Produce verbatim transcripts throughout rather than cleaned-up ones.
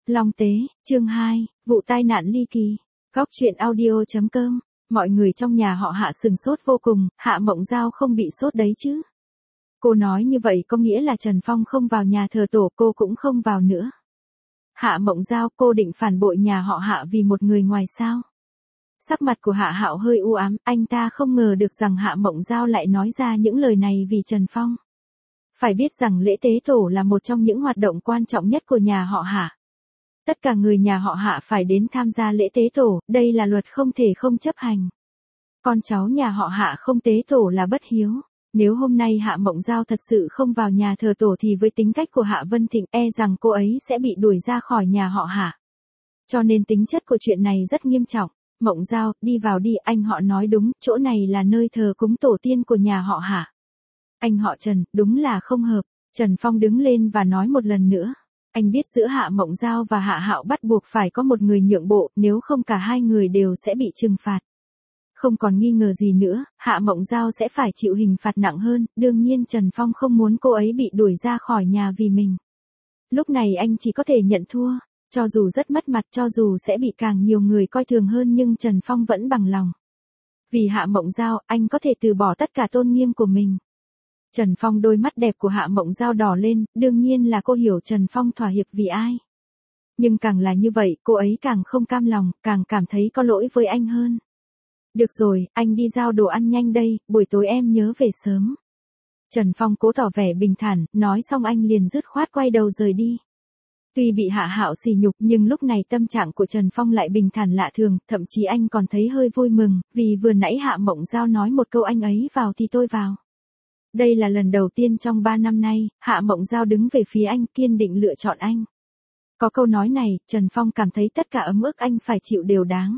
Long Tế, chương hai, vụ tai nạn ly kỳ. Góc truyện audio.com. Mọi người trong nhà họ Hạ sừng sốt vô cùng, Hạ Mộng Giao không bị sốt đấy chứ. Cô nói như vậy có nghĩa là Trần Phong không vào nhà thờ tổ, cô cũng không vào nữa. Hạ Mộng Giao, cô định phản bội nhà họ Hạ vì một người ngoài sao? Sắc mặt của Hạ Hạo hơi u ám, anh ta không ngờ được rằng Hạ Mộng Giao lại nói ra những lời này vì Trần Phong. Phải biết rằng lễ tế tổ là một trong những hoạt động quan trọng nhất của nhà họ Hạ. Tất cả người nhà họ Hạ phải đến tham gia lễ tế tổ, đây là luật không thể không chấp hành. Con cháu nhà họ Hạ không tế tổ là bất hiếu. Nếu hôm nay Hạ Mộng Giao thật sự không vào nhà thờ tổ thì với tính cách của Hạ Vân Thịnh e rằng cô ấy sẽ bị đuổi ra khỏi nhà họ Hạ. Cho nên tính chất của chuyện này rất nghiêm trọng. Mộng Giao, đi vào đi, anh họ nói đúng, chỗ này là nơi thờ cúng tổ tiên của nhà họ Hạ. Anh họ Trần, đúng là không hợp. Trần Phong đứng lên và nói một lần nữa. Anh biết giữa Hạ Mộng Giao và Hạ Hạo bắt buộc phải có một người nhượng bộ, nếu không cả hai người đều sẽ bị trừng phạt. Không còn nghi ngờ gì nữa, Hạ Mộng Giao sẽ phải chịu hình phạt nặng hơn, đương nhiên Trần Phong không muốn cô ấy bị đuổi ra khỏi nhà vì mình. Lúc này anh chỉ có thể nhận thua, cho dù rất mất mặt, cho dù sẽ bị càng nhiều người coi thường hơn nhưng Trần Phong vẫn bằng lòng. Vì Hạ Mộng Giao, anh có thể từ bỏ tất cả tôn nghiêm của mình. Trần Phong, đôi mắt đẹp của Hạ Mộng Giao đỏ lên, đương nhiên là cô hiểu Trần Phong thỏa hiệp vì ai. Nhưng càng là như vậy, cô ấy càng không cam lòng, càng cảm thấy có lỗi với anh hơn. Được rồi, anh đi giao đồ ăn nhanh đây, buổi tối em nhớ về sớm. Trần Phong cố tỏ vẻ bình thản, nói xong anh liền dứt khoát quay đầu rời đi. Tuy bị Hạ Hạo sỉ nhục nhưng lúc này tâm trạng của Trần Phong lại bình thản lạ thường, thậm chí anh còn thấy hơi vui mừng, vì vừa nãy Hạ Mộng Giao nói một câu anh ấy vào thì tôi vào. Đây là lần đầu tiên trong ba năm nay, Hạ Mộng Giao đứng về phía anh, kiên định lựa chọn anh. Có câu nói này, Trần Phong cảm thấy tất cả ấm ức anh phải chịu đều đáng.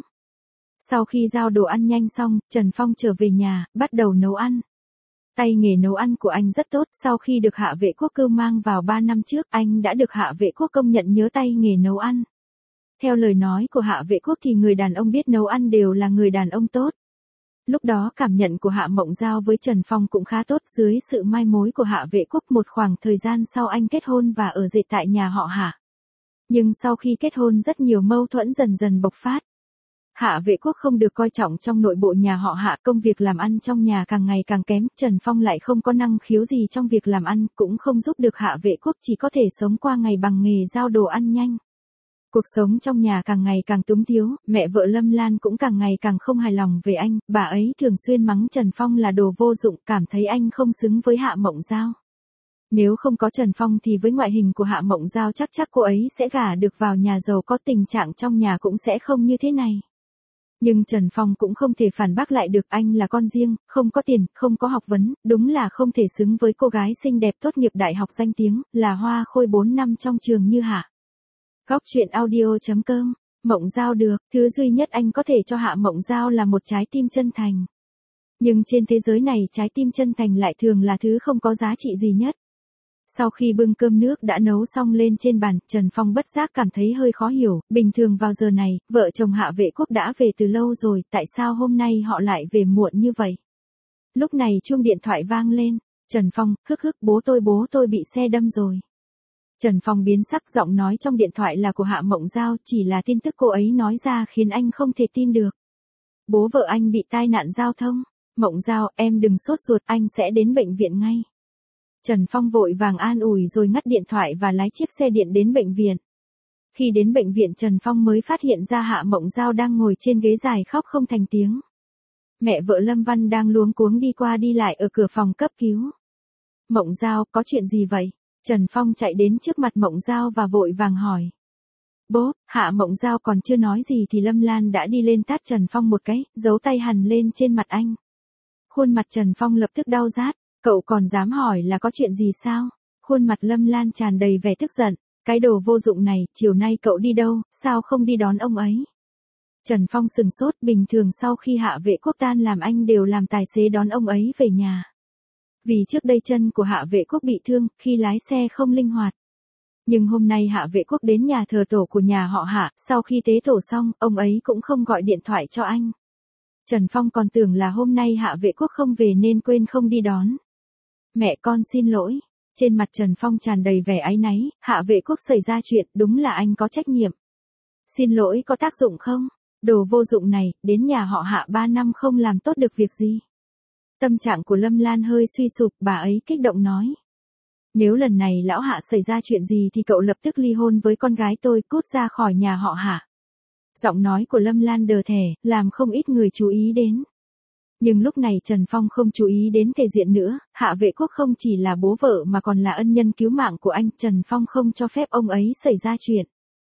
Sau khi giao đồ ăn nhanh xong, Trần Phong trở về nhà, bắt đầu nấu ăn. Tay nghề nấu ăn của anh rất tốt, sau khi được Hạ Vệ Quốc cưu mang vào ba năm trước, anh đã được Hạ Vệ Quốc công nhận nhớ tay nghề nấu ăn. Theo lời nói của Hạ Vệ Quốc thì người đàn ông biết nấu ăn đều là người đàn ông tốt. Lúc đó cảm nhận của Hạ Mộng Giao với Trần Phong cũng khá tốt, dưới sự mai mối của Hạ Vệ Quốc một khoảng thời gian sau anh kết hôn và ở dệt tại nhà họ Hạ. Nhưng sau khi kết hôn rất nhiều mâu thuẫn dần dần bộc phát. Hạ Vệ Quốc không được coi trọng trong nội bộ nhà họ Hạ, công việc làm ăn trong nhà càng ngày càng kém, Trần Phong lại không có năng khiếu gì trong việc làm ăn, cũng không giúp được Hạ Vệ Quốc, chỉ có thể sống qua ngày bằng nghề giao đồ ăn nhanh. Cuộc sống trong nhà càng ngày càng túng thiếu, mẹ vợ Lâm Lan cũng càng ngày càng không hài lòng về anh, bà ấy thường xuyên mắng Trần Phong là đồ vô dụng, cảm thấy anh không xứng với Hạ Mộng Giao. Nếu không có Trần Phong thì với ngoại hình của Hạ Mộng Giao chắc chắc cô ấy sẽ gả được vào nhà giàu, có tình trạng trong nhà cũng sẽ không như thế này. Nhưng Trần Phong cũng không thể phản bác lại được, anh là con riêng, không có tiền, không có học vấn, đúng là không thể xứng với cô gái xinh đẹp tốt nghiệp đại học danh tiếng, là hoa khôi bốn năm trong trường như Hạ. Góc truyện audio.com. Mộng Giao được, thứ duy nhất anh có thể cho Hạ Mộng Giao là một trái tim chân thành. Nhưng trên thế giới này trái tim chân thành lại thường là thứ không có giá trị gì nhất. Sau khi bưng cơm nước đã nấu xong lên trên bàn, Trần Phong bất giác cảm thấy hơi khó hiểu, bình thường vào giờ này, vợ chồng Hạ Vệ Quốc đã về từ lâu rồi, tại sao hôm nay họ lại về muộn như vậy? Lúc này chuông điện thoại vang lên, Trần Phong, hức hức, bố tôi bố tôi bị xe đâm rồi. Trần Phong biến sắc, giọng nói trong điện thoại là của Hạ Mộng Giao, chỉ là tin tức cô ấy nói ra khiến anh không thể tin được. Bố vợ anh bị tai nạn giao thông. Mộng Giao, em đừng sốt ruột, anh sẽ đến bệnh viện ngay. Trần Phong vội vàng an ủi rồi ngắt điện thoại và lái chiếc xe điện đến bệnh viện. Khi đến bệnh viện Trần Phong mới phát hiện ra Hạ Mộng Giao đang ngồi trên ghế dài khóc không thành tiếng. Mẹ vợ Lâm Văn đang luống cuống đi qua đi lại ở cửa phòng cấp cứu. Mộng Giao, có chuyện gì vậy? Trần Phong chạy đến trước mặt Mộng Giao và vội vàng hỏi. Bố, Hạ Mộng Giao còn chưa nói gì thì Lâm Lan đã đi lên tát Trần Phong một cái, giấu tay hằn lên trên mặt anh. Khuôn mặt Trần Phong lập tức đau rát, cậu còn dám hỏi là có chuyện gì sao? Khuôn mặt Lâm Lan tràn đầy vẻ tức giận, cái đồ vô dụng này, chiều nay cậu đi đâu, sao không đi đón ông ấy? Trần Phong sừng sốt, bình thường sau khi Hạ Vệ Quốc tan làm anh đều làm tài xế đón ông ấy về nhà. Vì trước đây chân của Hạ Vệ Quốc bị thương, khi lái xe không linh hoạt. Nhưng hôm nay Hạ Vệ Quốc đến nhà thờ tổ của nhà họ Hạ, sau khi tế tổ xong, ông ấy cũng không gọi điện thoại cho anh. Trần Phong còn tưởng là hôm nay Hạ Vệ Quốc không về nên quên không đi đón. Mẹ con xin lỗi. Trên mặt Trần Phong tràn đầy vẻ áy náy, Hạ Vệ Quốc xảy ra chuyện, đúng là anh có trách nhiệm. Xin lỗi có tác dụng không? Đồ vô dụng này, đến nhà họ Hạ ba năm không làm tốt được việc gì. Tâm trạng của Lâm Lan hơi suy sụp, bà ấy kích động nói. Nếu lần này lão Hạ xảy ra chuyện gì thì cậu lập tức ly hôn với con gái tôi, cút ra khỏi nhà họ Hạ. Giọng nói của Lâm Lan đờ thẻ, làm không ít người chú ý đến. Nhưng lúc này Trần Phong không chú ý đến thể diện nữa, Hạ Vệ Quốc không chỉ là bố vợ mà còn là ân nhân cứu mạng của anh, Trần Phong không cho phép ông ấy xảy ra chuyện.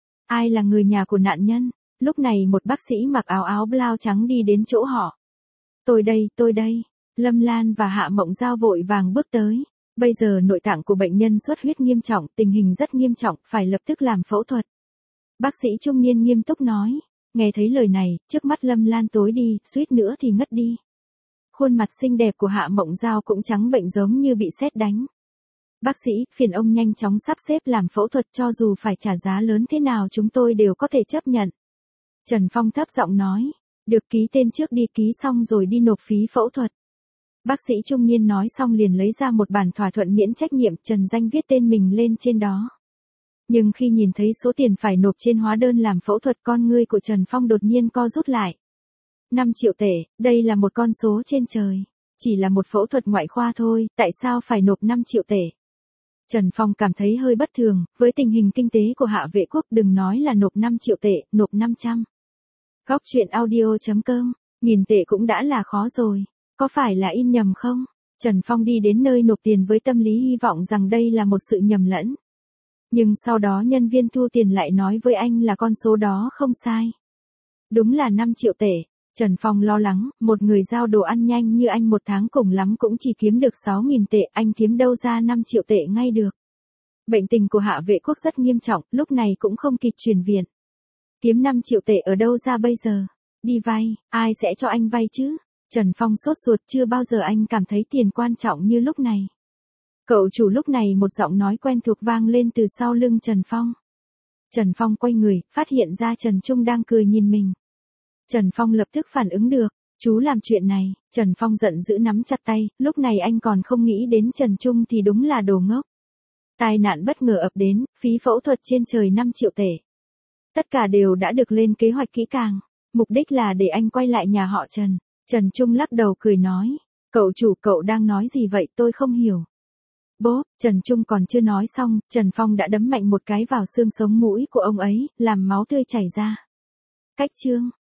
Ai là người nhà của nạn nhân? Lúc này một bác sĩ mặc áo áo blau trắng đi đến chỗ họ. Tôi đây, tôi đây. Lâm Lan và Hạ Mộng Giao vội vàng bước tới. Bây giờ nội tạng của bệnh nhân xuất huyết nghiêm trọng, tình hình rất nghiêm trọng, phải lập tức làm phẫu thuật. Bác sĩ trung niên nghiêm túc nói. Nghe thấy lời này, trước mắt Lâm Lan tối đi, suýt nữa thì ngất đi. Khuôn mặt xinh đẹp của Hạ Mộng Giao cũng trắng bệnh giống như bị sét đánh. Bác sĩ, phiền ông nhanh chóng sắp xếp làm phẫu thuật, cho dù phải trả giá lớn thế nào chúng tôi đều có thể chấp nhận. Trần Phong thấp giọng nói. Được, ký tên trước đi, ký xong rồi đi nộp phí phẫu thuật. Bác sĩ trung niên nói xong liền lấy ra một bản thỏa thuận miễn trách nhiệm, Trần Danh viết tên mình lên trên đó. Nhưng khi nhìn thấy số tiền phải nộp trên hóa đơn làm phẫu thuật, con ngươi của Trần Phong đột nhiên co rút lại. năm triệu tệ, đây là một con số trên trời. Chỉ là một phẫu thuật ngoại khoa thôi, tại sao phải nộp năm triệu tệ? Trần Phong cảm thấy hơi bất thường, với tình hình kinh tế của Hạ Vệ Quốc đừng nói là nộp năm triệu tệ, nộp năm trăm. Góc truyện audio chấm com, nghìn tệ cũng đã là khó rồi. Có phải là in nhầm không? Trần Phong đi đến nơi nộp tiền với tâm lý hy vọng rằng đây là một sự nhầm lẫn. Nhưng sau đó nhân viên thu tiền lại nói với anh là con số đó không sai. Đúng là năm triệu tệ. Trần Phong lo lắng, một người giao đồ ăn nhanh như anh một tháng cùng lắm cũng chỉ kiếm được sáu nghìn tệ, anh kiếm đâu ra năm triệu tệ ngay được. Bệnh tình của Hạ Vệ Quốc rất nghiêm trọng, lúc này cũng không kịp chuyển viện. Kiếm năm triệu tệ ở đâu ra bây giờ? Đi vay, ai sẽ cho anh vay chứ? Trần Phong sốt ruột, chưa bao giờ anh cảm thấy tiền quan trọng như lúc này. Cậu chủ, lúc này một giọng nói quen thuộc vang lên từ sau lưng Trần Phong. Trần Phong quay người, phát hiện ra Trần Trung đang cười nhìn mình. Trần Phong lập tức phản ứng được, chú làm chuyện này. Trần Phong giận dữ nắm chặt tay, lúc này anh còn không nghĩ đến Trần Trung thì đúng là đồ ngốc. Tai nạn bất ngờ ập đến, phí phẫu thuật trên trời năm triệu tệ. Tất cả đều đã được lên kế hoạch kỹ càng, mục đích là để anh quay lại nhà họ Trần. Trần Trung lắc đầu cười nói, cậu chủ, cậu đang nói gì vậy, tôi không hiểu. Bố, Trần Trung còn chưa nói xong, Trần Phong đã đấm mạnh một cái vào xương sống mũi của ông ấy, làm máu tươi chảy ra. Cách chương